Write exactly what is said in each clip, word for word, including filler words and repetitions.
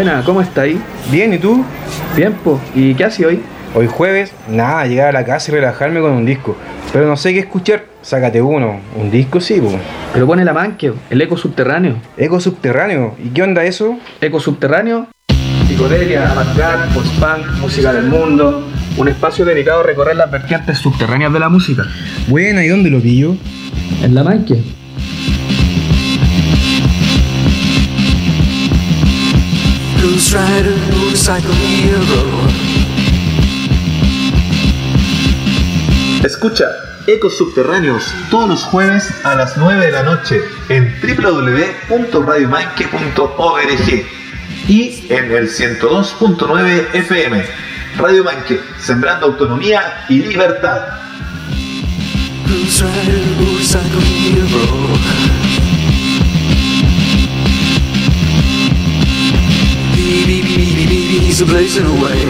Buena, ¿cómo estáis? Bien, ¿y tú? Bien, po. ¿Y qué haces hoy? Hoy jueves, nada, llegar a la casa y relajarme con un disco. Pero no sé qué escuchar, sácate uno. Un disco sí, po. Pero pone la manque, el eco subterráneo. Eco subterráneo, ¿y qué onda eso? Eco subterráneo, psicodelia, avant-garde, post-punk, música del mundo. Un espacio dedicado a recorrer las vertientes subterráneas de la música. Buena, ¿y dónde lo pillo? En la manque. Blues rider, motorcycle hero. Escucha Ecos Subterráneos todos los jueves a las nueve de la noche en doble u doble u doble u punto radio manque punto org y en el ciento dos punto nueve F M. Radio Manque, sembrando autonomía y libertad. Blues rider, motorcycle hero. He's a blazing away.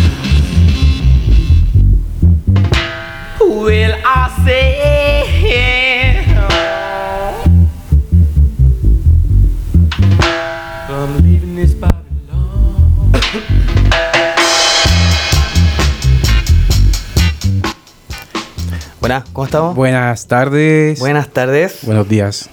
Will I say I'm leaving this Babylon. Buenas, ¿cómo estamos? Buenas tardes. Buenas tardes. Buenos días.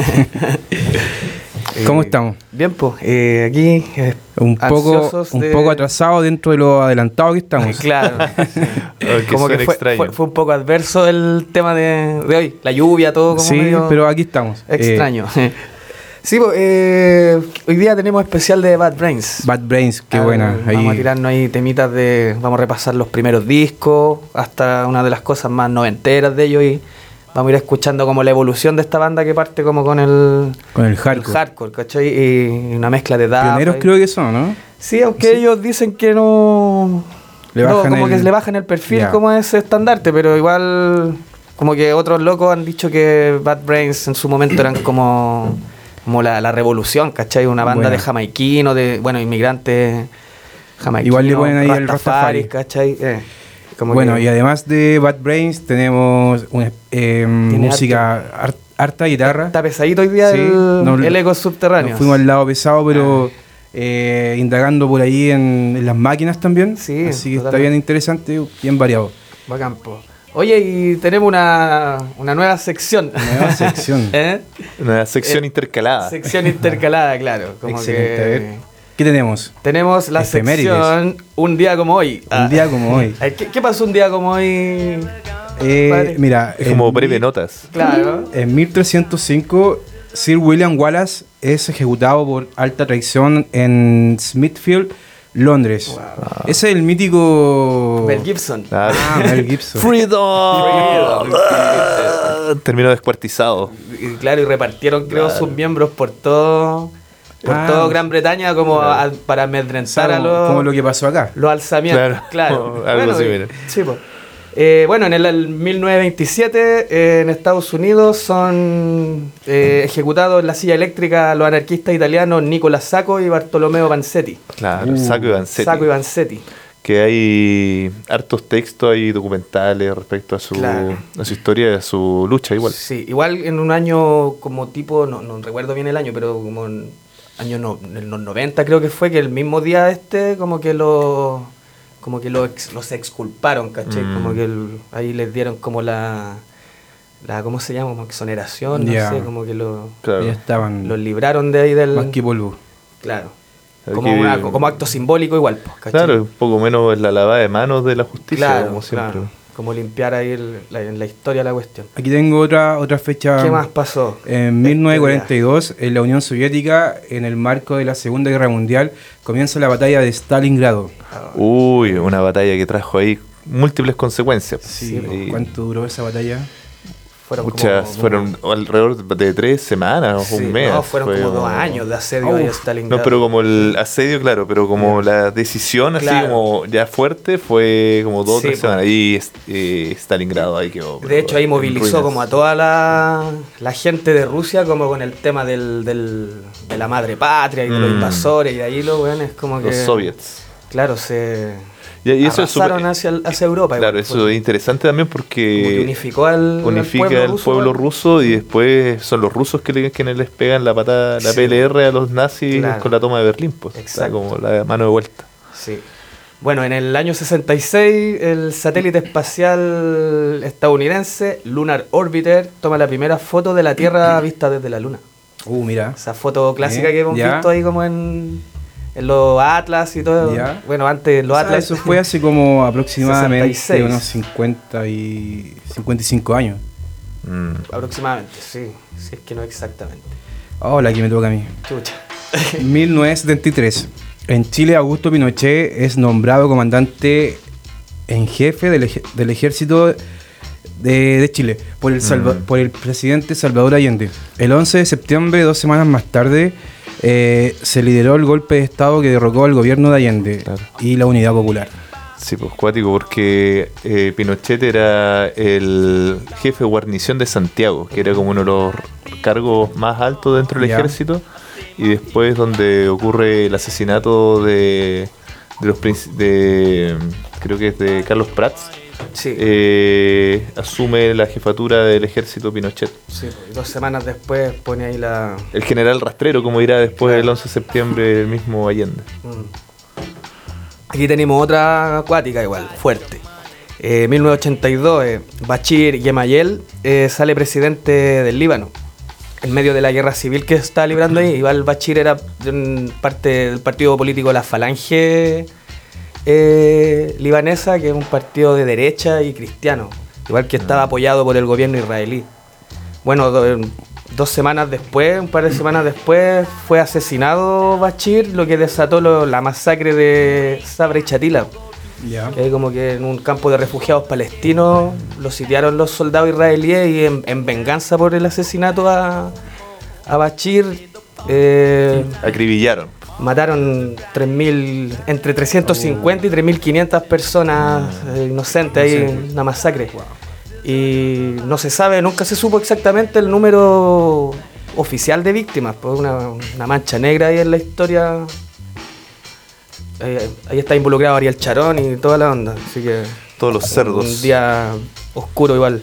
¿Cómo estamos? Bien, pues, eh, aquí eh, Un poco, un de... poco atrasado dentro de lo adelantado que estamos. Claro. Sí. Como que fue, fue, fue un poco adverso el tema de, de hoy. La lluvia, todo como sí, medio pero aquí estamos. extraño. Eh, sí, pues, eh, hoy día tenemos especial de Bad Brains. Bad Brains, qué Ah, buena. Vamos ahí. a tirarnos ahí temitas de... Vamos a repasar los primeros discos, hasta una de las cosas más noventeras de ellos y... Vamos a ir escuchando como la evolución de esta banda que parte como con el... Con el hardcore. El hardcore, ¿cachai? Y una mezcla de edad. Pioneros creo que son, ¿no? Sí, aunque Sí. ellos dicen que no... Le no, bajan como el- que le bajan el perfil Ya. como ese estandarte, pero igual... Como que otros locos han dicho que Bad Brains en su momento eran como... Como la, la revolución, ¿cachai? Una banda Buena. de jamaiquinos, de... Bueno, inmigrantes jamaiquinos. Igual le ponen ahí el Rastafari, Rastafari. ¿cachai? Eh, como Bueno, que- y además de Bad Brains tenemos una, eh, música, har- harta guitarra. Está pesadito hoy día Sí, el, no- el eco subterráneo. Nos fuimos al lado pesado, pero Ah. eh, indagando por ahí en, en las máquinas también. Sí, así que está totalmente. bien interesante, bien variado. Bacán, po. Oye, y tenemos una, una nueva sección. Nueva sección. ¿Eh? Una sección Eh, intercalada. Sección intercalada, claro. Como Excelente. que A ver, ¿qué tenemos? tenemos la Efemérides. sección Un día como hoy. Un Ah. día como hoy. Ay, ¿Qué, qué pasó un día como hoy? Eh, Padre. mira, Es como en breve mil- notas. Claro. En mil trescientos cinco, Sir William Wallace es ejecutado por alta traición en Smithfield, Londres. Ese es el mítico... Mel Gibson. Ah, Ah, Mel Gibson. Freedom. Ah, terminó descuartizado. Y, claro, y repartieron, creo, sus miembros por todo, por Ah. todo Gran Bretaña como a- para amedrentar a como, los... como lo que pasó acá. Los alzamientos, Claro. claro. Algo Bueno, así, y- mira. sí, po. Eh, bueno, en el, el mil novecientos veintisiete eh, en Estados Unidos son eh, ejecutados en la silla eléctrica los anarquistas italianos Nicola Sacco y Bartolomeo Vanzetti. Claro, Uh, Sacco y Vanzetti. Sacco y Vanzetti. Que hay hartos textos y documentales respecto a su, Claro. a su historia y a su lucha igual. Sí, igual en un año como tipo, no, no recuerdo bien el año, pero como en año no, en los noventa creo que fue, que el mismo día este como que lo como que lo ex- los exculparon, ¿cachai? Mm. Como que el- ahí les dieron como la, la ¿cómo se llama? Como exoneración, no Ya. sé, como que lo, Claro. Ya estaban los libraron de ahí del... más que polvo. Claro. Aquí- Como, una- como acto simbólico igual, pues, ¿cachai? Claro, un poco menos la lavada de manos de la justicia, claro, como siempre. claro. Como limpiar ahí el- la, en la historia la cuestión. Aquí tengo otra, otra fecha. ¿Qué más pasó? En mil novecientos cuarenta y dos, en la Unión Soviética, en el marco de la Segunda Guerra Mundial, comienza la batalla de Stalingrado. Uy, una batalla que trajo ahí múltiples consecuencias. Sí, Y ¿cuánto duró esa batalla? Fueron muchas, como- fueron alrededor de tres semanas o Sí, un mes. no, fueron Fue como dos años de asedio Uf. ahí a Stalingrado. No, pero como el asedio, claro, pero como la decisión así Claro. como ya fuerte fue como dos o Sí, tres po. semanas. Y eh, Stalingrado ahí quedó. De hecho, ahí en movilizó ruinas. como a toda la, la gente de Rusia como con el tema del, del, de la madre patria y de los Mm. invasores, y de ahí los weones como que... Los soviets. Claro, se... Y, y eso es arrasaron súper- hacia, el- hacia Europa. Claro, igual, eso fue es interesante también como que porque unificó al, unifica al pueblo al ruso, pueblo igual. ruso y después son los rusos que le- quienes les pegan la patada, la Sí. P L R a los nazis Claro. con la toma de Berlín, pues. Está Exacto. como la mano de vuelta. Sí. Bueno, en el año sesenta y seis, el satélite espacial estadounidense Lunar Orbiter toma la primera foto de la Tierra vista desde la Luna. Uh, mira. Esa foto clásica Bien, que hemos ya. visto ahí como en, en los Atlas y todo. Ya. Bueno, antes los O sea, Atlas. eso fue hace como aproximadamente sesenta y seis. unos cincuenta y cincuenta y cinco años. Mm. Aproximadamente, sí. Si es que no exactamente. Hola, aquí me toca a mí. Chucha. mil novecientos setenta y tres. En Chile, Augusto Pinochet es nombrado comandante en jefe del, ej- del ejército de, de Chile por el, Salva- Mm. por el presidente Salvador Allende. El once de septiembre, dos semanas más tarde, eh, se lideró el golpe de Estado que derrocó al gobierno de Allende Claro. y la Unidad Popular. Sí, pues cuático, porque eh, Pinochet era el jefe de guarnición de Santiago, que era como uno de los cargos más altos dentro del Ya. ejército, y después donde ocurre el asesinato de, de los princi- de creo que es de Carlos Prats, Sí. eh, asume la jefatura del ejército Pinochet. Sí, y dos semanas después pone ahí la. El general rastrero, como dirá después Claro. del once de septiembre el mismo Allende. Mm. Aquí tenemos otra acuática igual, fuerte. Eh, mil novecientos ochenta y dos, eh, Bashir Gemayel eh, sale presidente del Líbano. En medio de la guerra civil que está librando ahí, igual Bashir era de un parte del partido político La Falange eh, libanesa, que es un partido de derecha y cristiano, igual que estaba apoyado por el gobierno israelí. Bueno, do- dos semanas después, un par de semanas después, fue asesinado Bashir, lo que desató lo- la masacre de Sabra y Chatila. Ya. Que hay como que en un campo de refugiados palestinos lo sitiaron los soldados israelíes y en, en venganza por el asesinato a, a Bashir eh, Acribillaron. mataron tres mil, entre trescientos cincuenta y tres mil quinientas personas eh, inocentes ahí en una masacre. Y no se sabe, nunca se supo exactamente el número oficial de víctimas, pues una, una mancha negra ahí en la historia. Eh, ahí está involucrado Ariel Charón y toda la onda, así que Todos los cerdos. un día oscuro igual.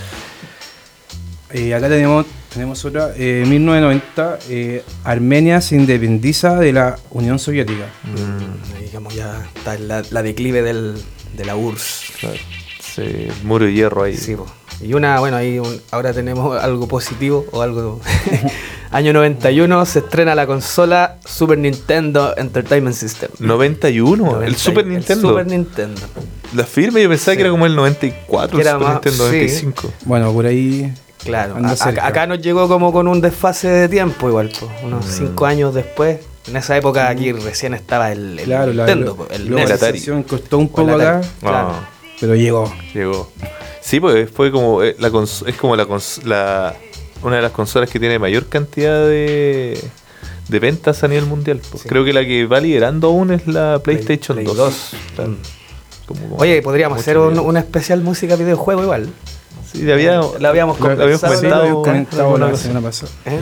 Eh, acá tenemos, tenemos otra. Eh, mil novecientos noventa, eh, Armenia se independiza de la Unión Soviética. Mm, digamos ya está la, la declive del, de la U R S S. Claro. Sí, el muro de hierro ahí. Sí, po. Y una, bueno, ahí un- ahora tenemos algo positivo o algo. Año noventa y uno se estrena la consola Super Nintendo Entertainment System. noventa y uno, el noventa y- Super Nintendo. Super Nintendo. La firma yo pensaba Sí. que era como el noventa y cuatro, Que el era Super más- Nintendo sí. noventa y cinco. Bueno, por ahí. Claro. Anda A- cerca. acá, acá nos llegó como con un desfase de tiempo igual, po. Unos Mm. cinco años después. En esa época aquí recién estaba el, el Claro, la, Nintendo, la, po, el la N E S. globalización costó un O el poco acá, Atari. Claro. Ah, pero llegó. llegó. Sí, pues fue como eh, la cons- es como la, cons- la una de las consolas que tiene mayor cantidad de, de ventas a nivel mundial. Pues. Sí. Creo que la que va liderando aún es la PlayStation Play dos. dos. Claro. Mm. Como- como Oye, podríamos mucho hacer un, nivel. un especial música videojuego igual. Sí, le había- La habíamos lo- lo habíamos conversado. Sí, lo comentado, habíamos comentado alguna la cosa. semana pasada. ¿Eh?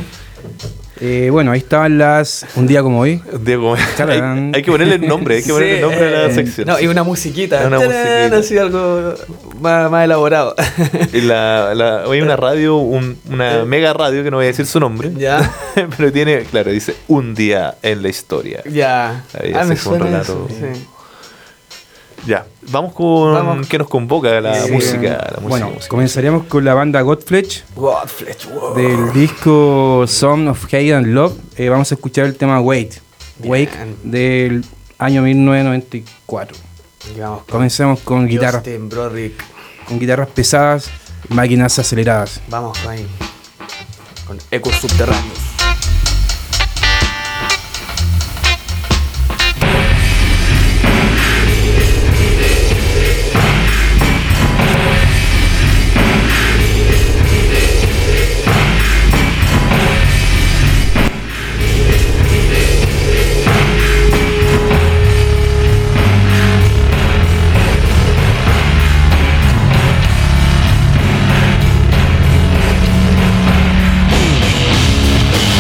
Eh, bueno, ahí estaban las. Un día como hoy. Diego, hay, Tararán. hay que ponerle el nombre, hay que ponerle el Sí, nombre a la eh, sección. No, y una musiquita. Una Tarán, musiquita. así algo más, más elaborado. Y la, la, hay una radio, un- una mega radio que no voy a decir su nombre, ya, pero tiene, claro, dice un día en la historia. ya. Ahí Ah, hace me como un suena relato. eso, sí. Ya, vamos con Vamos. qué nos convoca la Sí. música. La música, Bueno, música. comenzaríamos con la banda Godflesh Godflesh, wow. del disco Song of Hate and Love. Eh, vamos a escuchar el tema Wait. Wake Bien. del año mil novecientos noventa y cuatro. Digamos, con Comencemos con guitarras, Justin Broderick. con guitarras pesadas, máquinas aceleradas. Vamos ahí. Con ecos subterráneos. Thank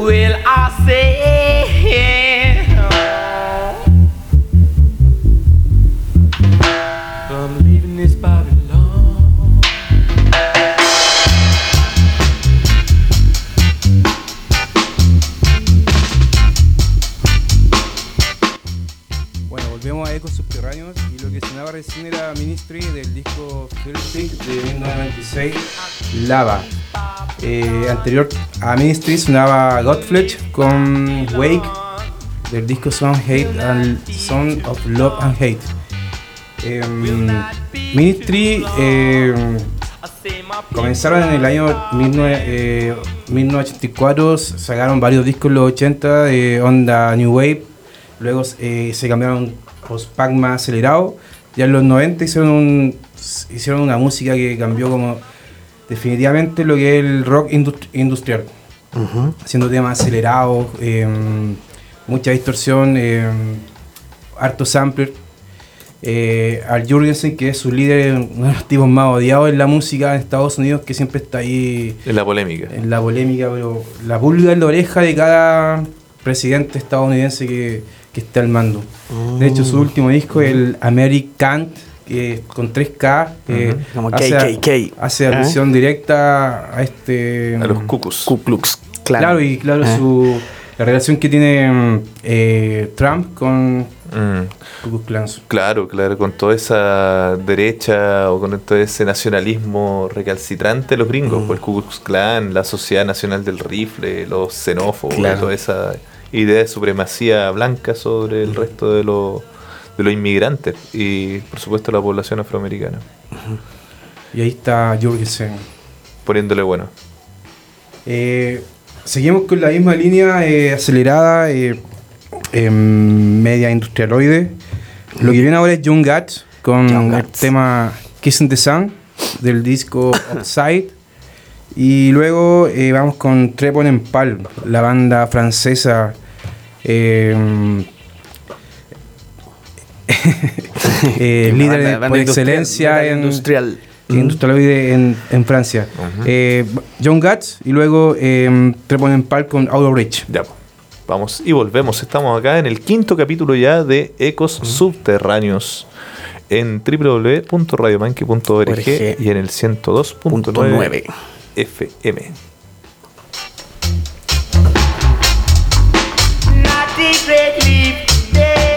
will I say? I'm leaving this Babylon. Bueno, volvemos a Ecos Subterráneos y lo que sonaba recién era Ministry del disco Filthy de mil novecientos noventa y seis, Lava. Eh, anterior a Ministry sonaba Godflesh con Wake del disco Sound Hate and Sound of Love and Hate. Eh, Ministry eh, comenzaron en el año mil novecientos ochenta y cuatro, sacaron varios discos en los ochenta de onda New Wave, luego eh, se cambiaron post-punk más acelerado, ya en los noventa hicieron, un, hicieron una música que cambió como definitivamente lo que es el rock industri- industrial, uh-huh. haciendo temas acelerados, eh, mucha distorsión, eh, harto sampler. Eh, Al Jurgensen, que es su líder, uno de los tipos más odiados en la música en Estados Unidos, que siempre está ahí En la polémica. en la polémica, pero la pulga en la oreja de cada presidente estadounidense que, que está al mando. Mm. De hecho, su último disco, el American, que con tres K, eh, Uh-huh. Como hace, K K K. hace alusión ¿Eh? directa a este... A los cucus. Ku Klux Klan. Claro, y claro, ¿Eh? su, la relación que tiene eh, Trump con Mm. Ku Klux Klan. Claro, claro, con toda esa derecha o con todo ese nacionalismo recalcitrante de los gringos, Mm. pues el Ku Klux Klan, la Sociedad Nacional del Rifle, los xenófobos, Claro. toda esa idea de supremacía blanca sobre el resto de los de los inmigrantes y por supuesto la población afroamericana, Y ahí está Jurgensen. poniéndole bueno. Eh, seguimos con la misma línea eh, acelerada, eh, em, media industrialoide. Lo que viene ahora es Young Guts con Young el Guts. tema Kissing the Sun del disco Upside. Y luego eh, vamos con Trepon en Pal, la banda francesa. em, eh, Una líder banda- de- banda por industrial, excelencia banda en, industrial. que industrialoide en, en Francia. eh, John Guts y luego eh, Trepon en Pal con Out of Reach. Ya, pues, vamos y volvemos. Estamos acá en el quinto capítulo ya de Ecos Subterráneos en doble u doble u doble u punto radio manque punto org y en el ciento dos punto nueve F M. Not the great leap day.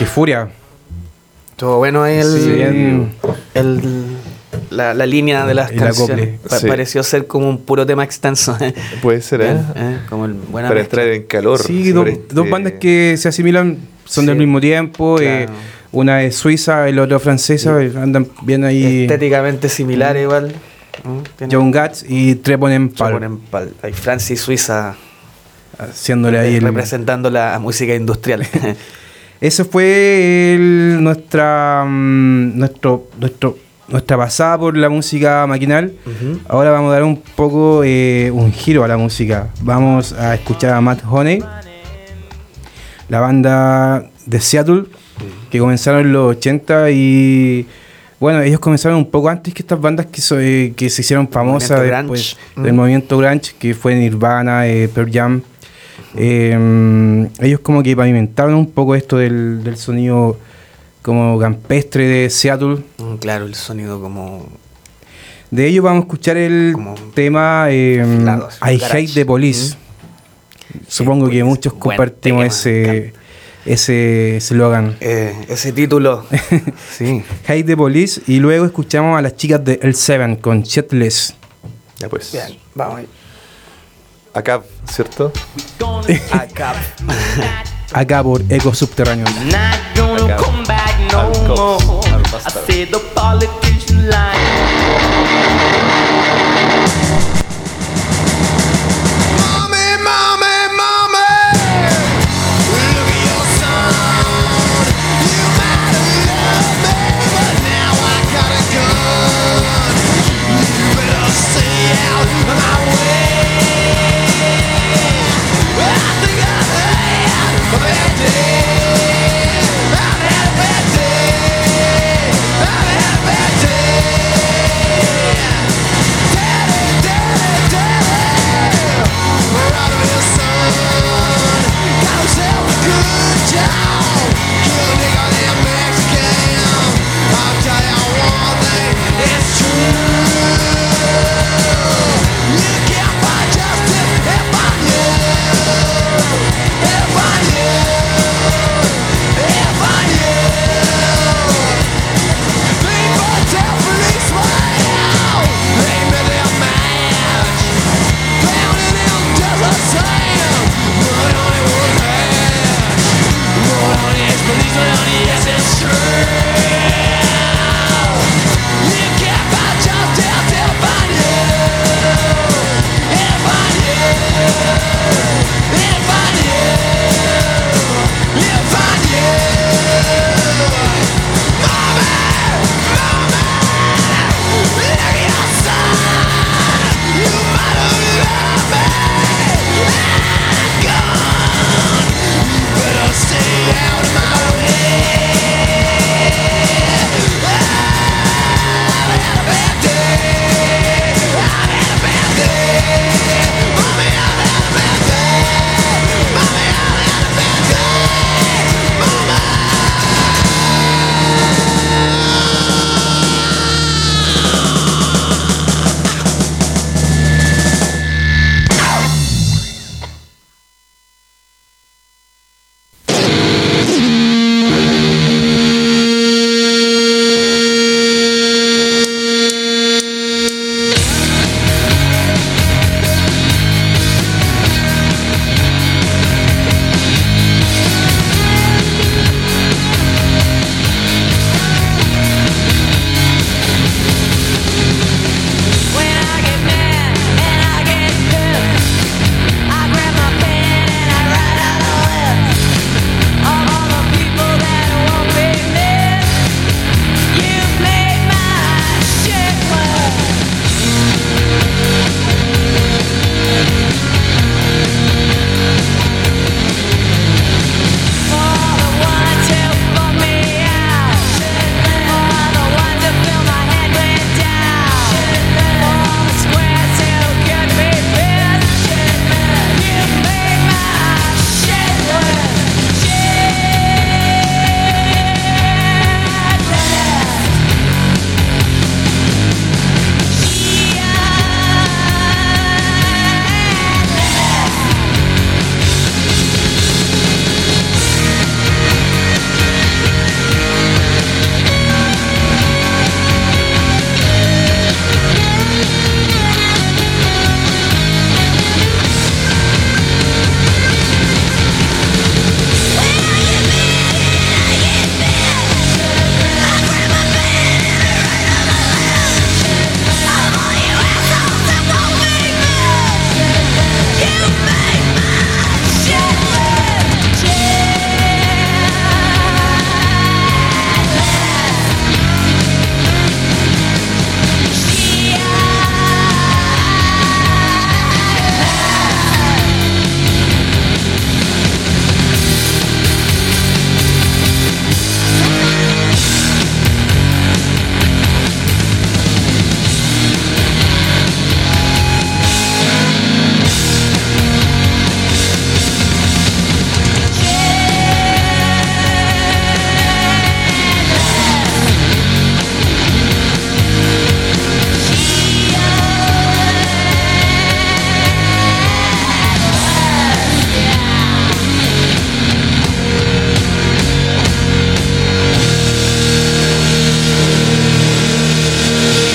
Qué furia. Estuvo bueno ahí el, Sí, bien. el, la, la línea de las El canciones. acople. Pa- Sí. Pareció ser como un puro tema extenso. Puede ser, ¿eh? ¿Eh? Como el buena Para mezcla. entrar en calor. Sí, dos, sobre este- dos bandas que se asimilan, son Sí, del mismo tiempo. claro. eh, una es suiza y la otra francesa. eh, Andan bien ahí. Estéticamente similar igual. ¿no? Tiene- John Guts y Treponen Pal. Treponen Pal. Hay Francia y Suiza Haciéndole ahí el. representando la música industrial. Eso fue el- nuestra, mm, nuestro, nuestro, nuestra pasada por la música maquinal. Ujú. Ahora vamos a dar un poco eh, un giro a la música. Vamos a escuchar a Matt Honey, la banda de Seattle, que comenzaron en los ochenta y bueno, ellos comenzaron un poco antes que estas bandas que, so- eh, que se hicieron famosas Movimiento después grunge. del Mm. movimiento grunge, que fue Nirvana, eh, Pearl Jam. Eh, ellos como que pavimentaron un poco esto del, del sonido como campestre de Seattle. Mm, claro, el sonido como... De ellos vamos a escuchar el Como tema eh, afilados, I garage. Hate the Police. Supongo que pues, muchos buen compartimos tema, ese ese eslogan. Eh, ese título. Sí. Hate the Police. Y luego escuchamos a las chicas de L siete con Shitless. Ya pues. Bien, vamos ahí. Acá, ¿cierto? Acá. Acá por Eco Subterráneo. Not gonna Acá. come back no Al cops, more. al I bastard. said the politician lying. I've had a bad day.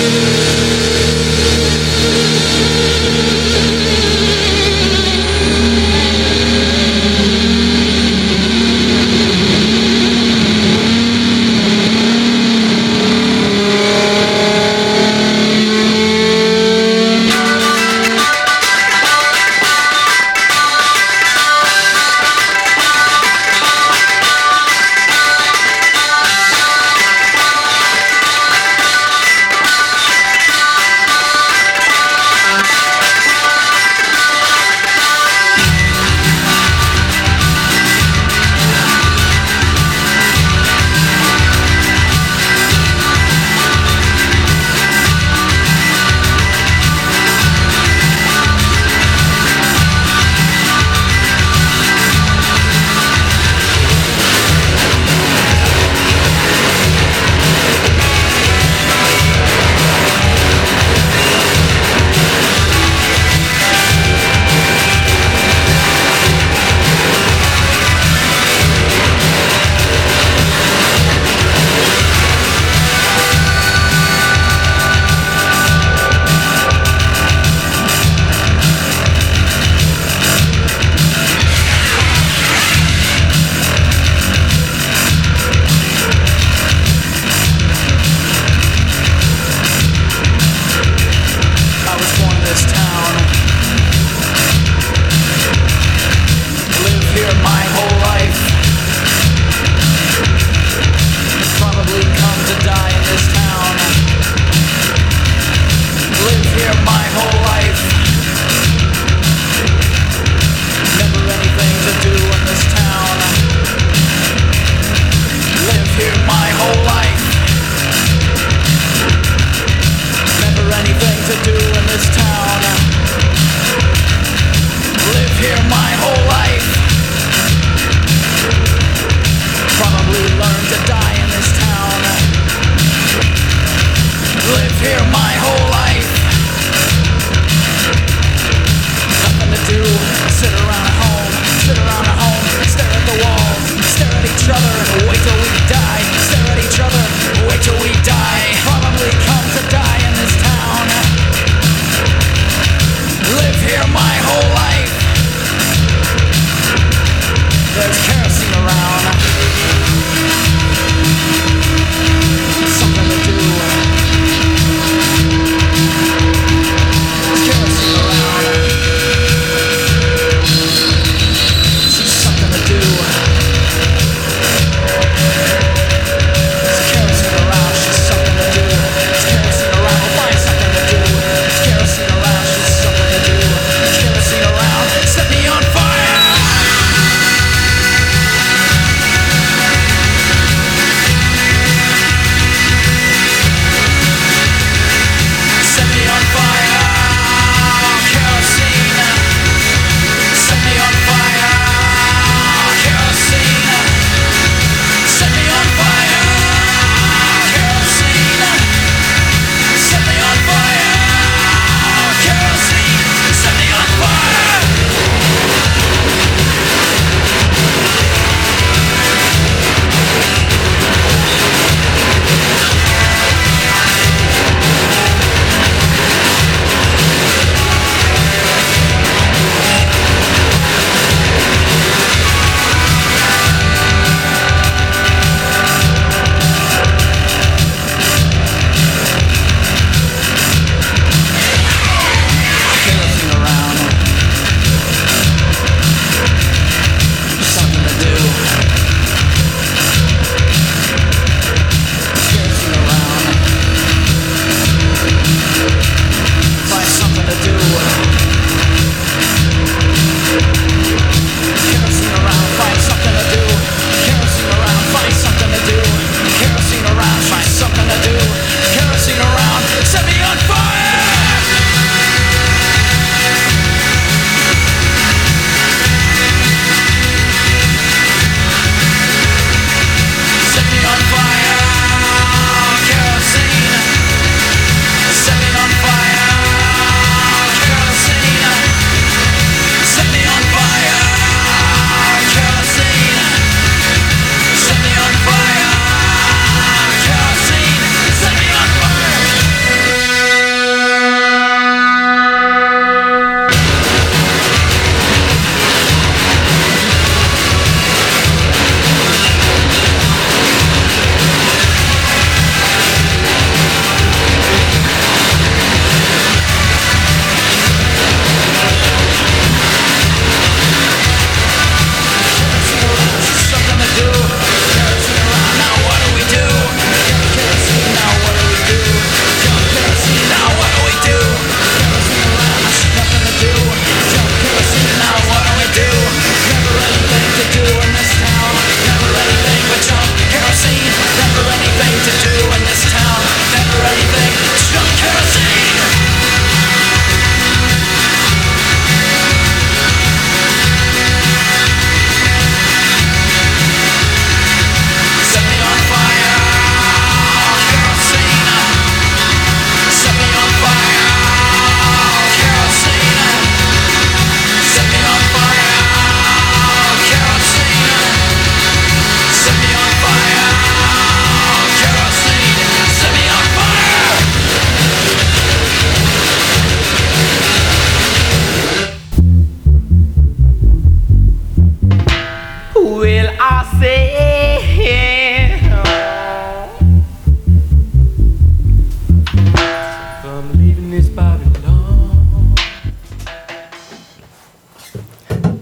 Something to do.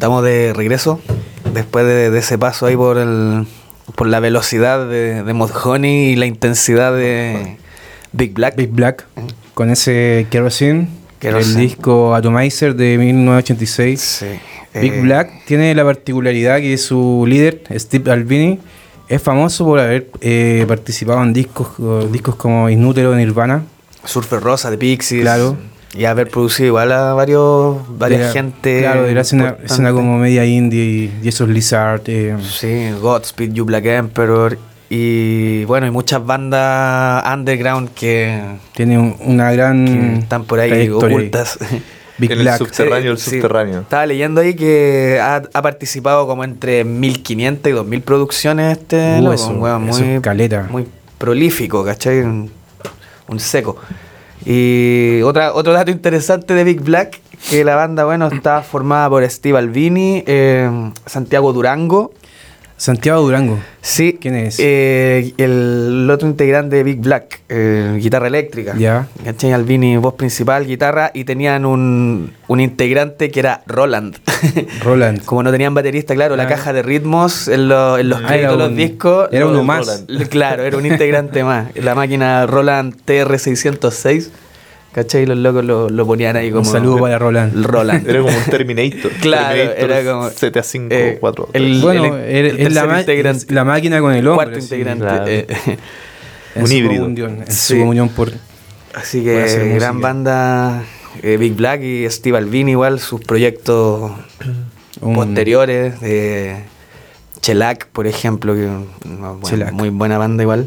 estamos de regreso después de, de ese paso ahí por el por la velocidad de, de Mudhoney y la intensidad de Big Black. Big Black, con ese Kerosene, Kerosene. el disco Atomizer de mil novecientos ochenta y seis. Sí. Big Eh, Black tiene la particularidad que su líder, Steve Albini, es famoso por haber eh, participado en discos, eh, discos como Inútero de Nirvana. Surfer Rosa de Pixies. Claro. Y haber producido igual a varios varias Era- gente. Claro, era escena, importante. escena como media indie y, y esos Lizard. Eh, Sí, Godspeed You Black Emperor. Y bueno, hay muchas bandas underground que, tiene un- una gran que están por ahí trayectoria. ocultas. Big En el Black. subterráneo, el Sí, subterráneo. Estaba leyendo ahí que ha, ha participado como entre mil quinientas y dos mil producciones este Uh, loco, eso, un weón eso muy, es caleta. muy prolífico, ¿cachai? Un, un seco. Y otra, otro dato interesante de Big Black, que la banda, bueno, está formada por Steve Albini, eh, Santiago Durango. Santiago Durango. Sí. ¿Quién es? Eh, el otro integrante de Big Black, eh, guitarra eléctrica. Ya. ¿Cachai? Albini, voz principal, guitarra, y tenían un, un integrante que era Roland. Roland. Como no tenían baterista, claro, la Ah. caja de ritmos en, lo- en los Ah, créditos de era los un- discos. era lo- uno más. Roland. Claro, era un integrante más. La máquina Roland T R seiscientos seis. ¿Cachai? Los locos lo, lo ponían ahí como. Un saludo para Roland. el Roland. Era como un Terminator. Claro, Terminator era como- Z A cinco, eh, cuatro. el- Bueno, el- es el la, tercer ma- integrante. es la máquina con el hombre. Cuarto sí. integrante. claro. eh, En Un su híbrido. comunión, en Sí. su comunión por... Así Por hacer que música. gran banda, eh, Big Black y Steve Albini igual, sus proyectos un- posteriores, de Shellac, por ejemplo, que es una buena- Shellac. muy buena banda igual.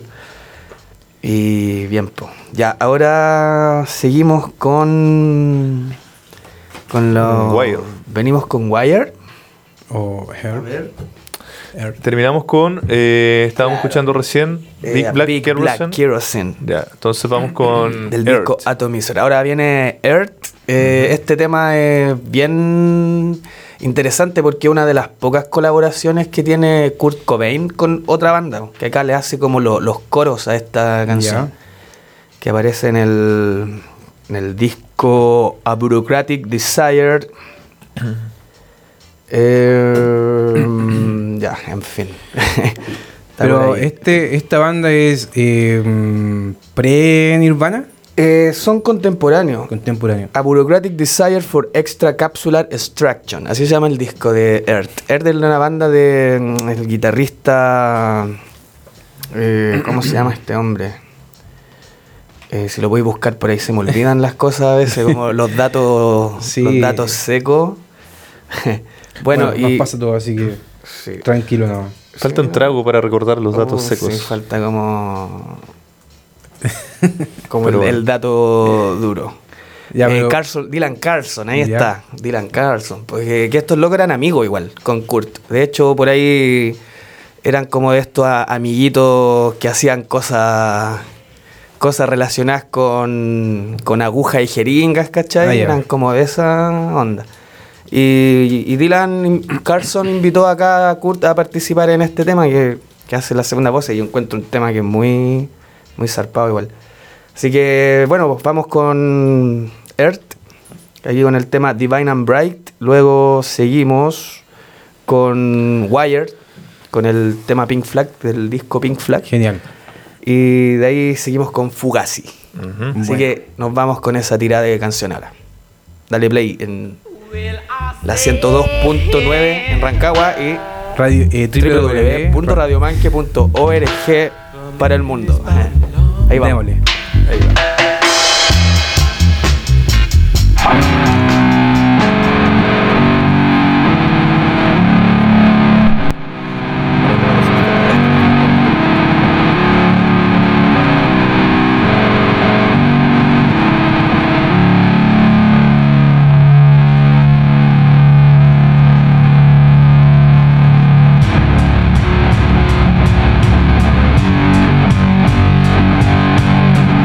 Y bien, pues. Ya, ahora seguimos con... Con los... Wire. Venimos con Wire. O Her- Her- Terminamos con. Eh, estábamos escuchando recién Eh, Big Black Big Kerosene. Black Kerosene. Ya, entonces vamos con. Del Earth. disco Atomizer. Ahora viene Earth. Eh, Este tema es bien interesante porque es una de las pocas colaboraciones que tiene Kurt Cobain con otra banda, que acá le hace como lo- los coros a esta canción. Ya. Que aparece en el, en el disco A Bureaucratic Desire. Eh, mm, ya, en fin. Está Pero por ahí. este, esta banda es eh, mm, pre-Nirvana, Eh, son contemporáneos. contemporáneo. A Bureaucratic Desire for Extracapsular Extraction. Así se llama el disco de Earth. Earth es una banda de mm, el guitarrista. eh, ¿Cómo se llama este hombre? Eh, si lo voy a buscar por ahí se me olvidan las cosas a veces, como los datos, Sí. los datos secos. bueno, nos y pasa todo, así que sí. tranquilo nomás. Falta un trago para recordar los datos Oh, secos. sí, falta como. como Pero el, bueno. el dato duro. Ya, Eh, pero- Carlson- Dylan Carlson, ahí Ya. está. Dylan Carlson. Porque que estos locos eran amigos igual con Kurt. De hecho, por ahí eran como de estos a- amiguitos que hacían cosas. Cosas relacionadas con, con agujas y jeringas, ¿cachai? Ah, ya. Eran como de esa onda. Y, y Dylan Carlson invitó acá a Kurt a participar en este tema que, que hace la segunda voz. Y yo encuentro un tema que es muy, muy zarpado igual. Así que, bueno, pues vamos con Earth, aquí con el tema Divine and Bright. Luego seguimos con Wire, con el tema Pink Flag, del disco Pink Flag. Genial. Y de ahí seguimos con Fugazi. Ujú. Así Bueno. que nos vamos con esa tirada de canción ahora. Dale play en la ciento dos punto nueve en Rancagua y Radio, eh, w w w punto radiomanque punto org para el mundo. Ahí vamos. Démosle. Ahí va. Thank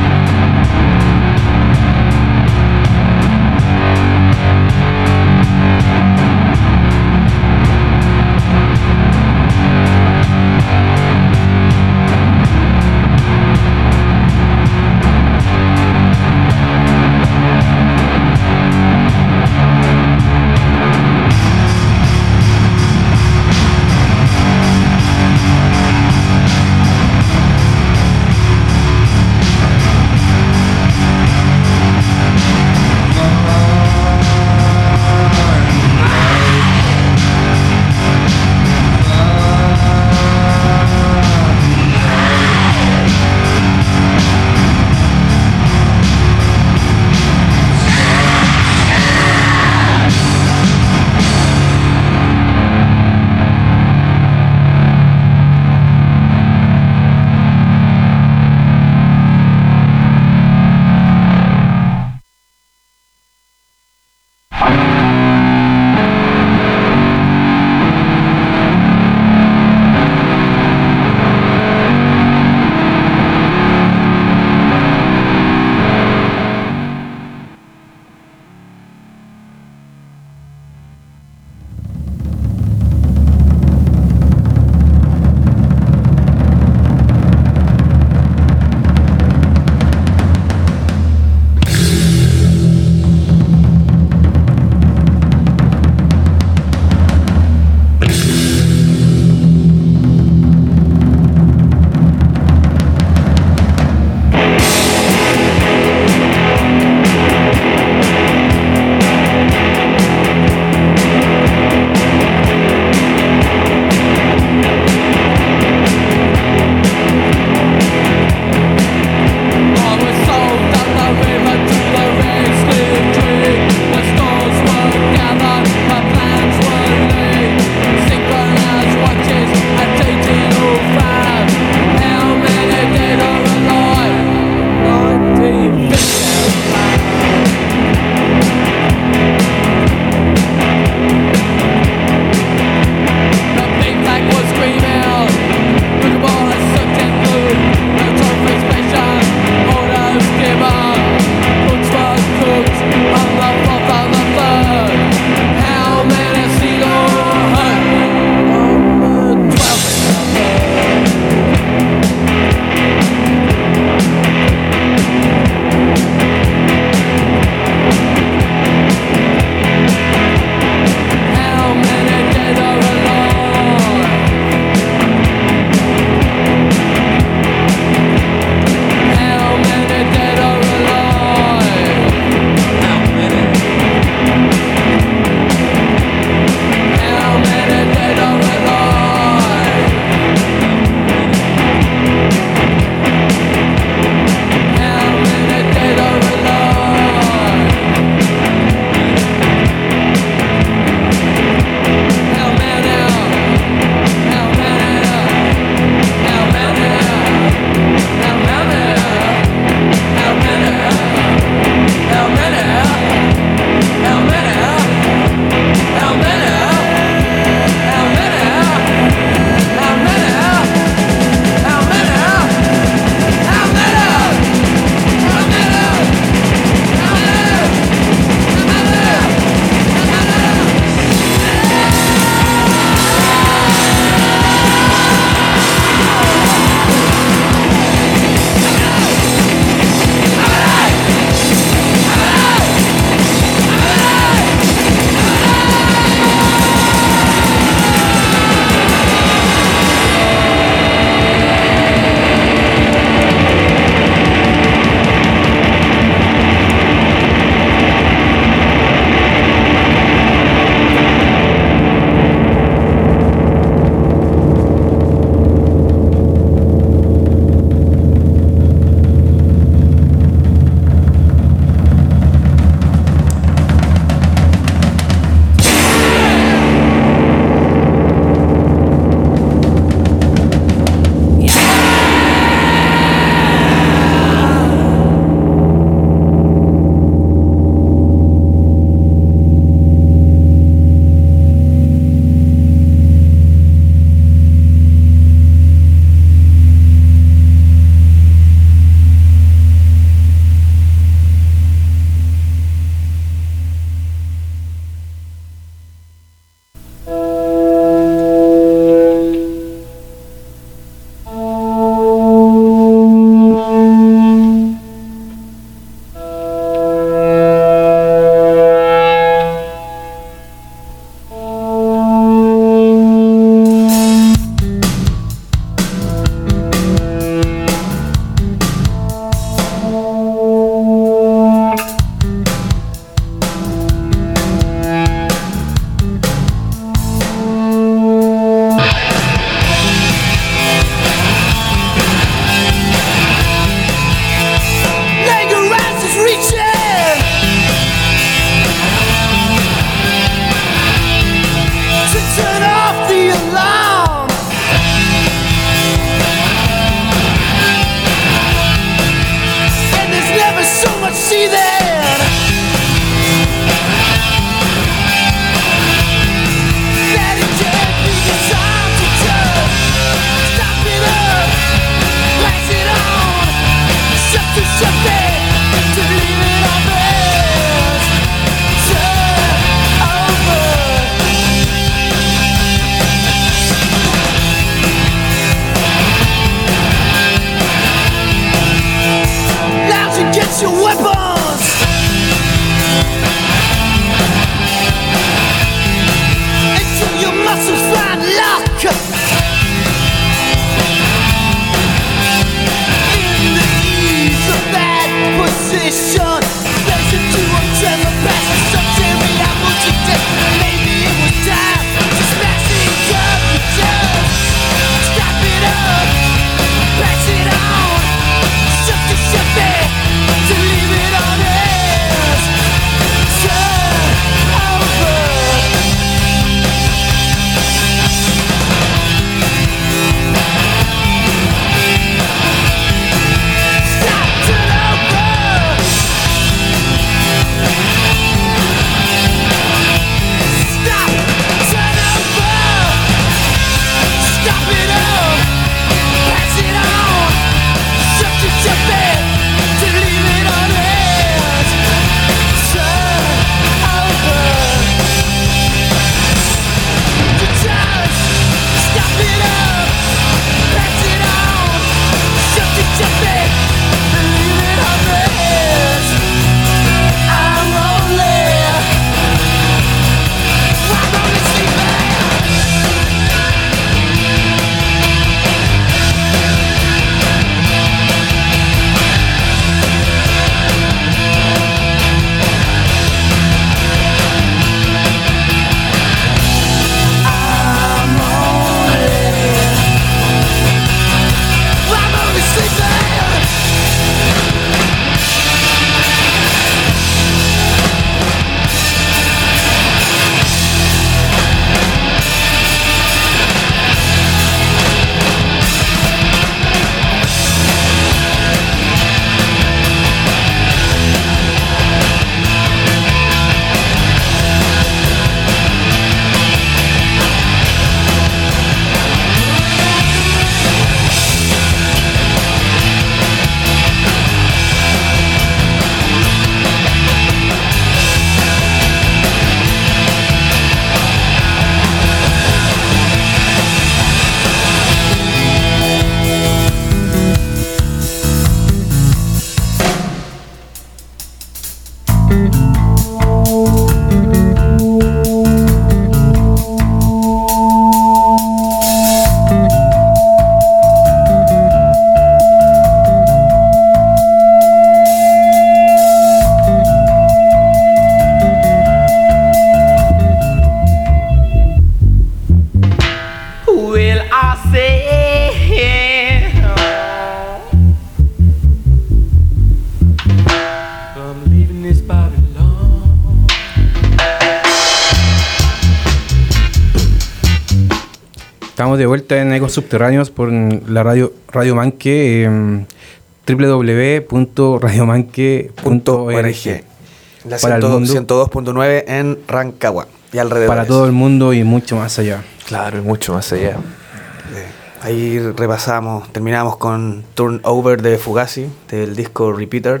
Estamos de vuelta en Ecos Subterráneos por la radio Radio Manque, eh, doble u doble u doble u punto radio manque punto org. La Para el mundo. ciento dos punto nueve en Rancagua y alrededor. Para todo el mundo y mucho más allá. Claro, y mucho más allá. Ahí repasamos, terminamos con Turn Over de Fugazi, del disco Repeater.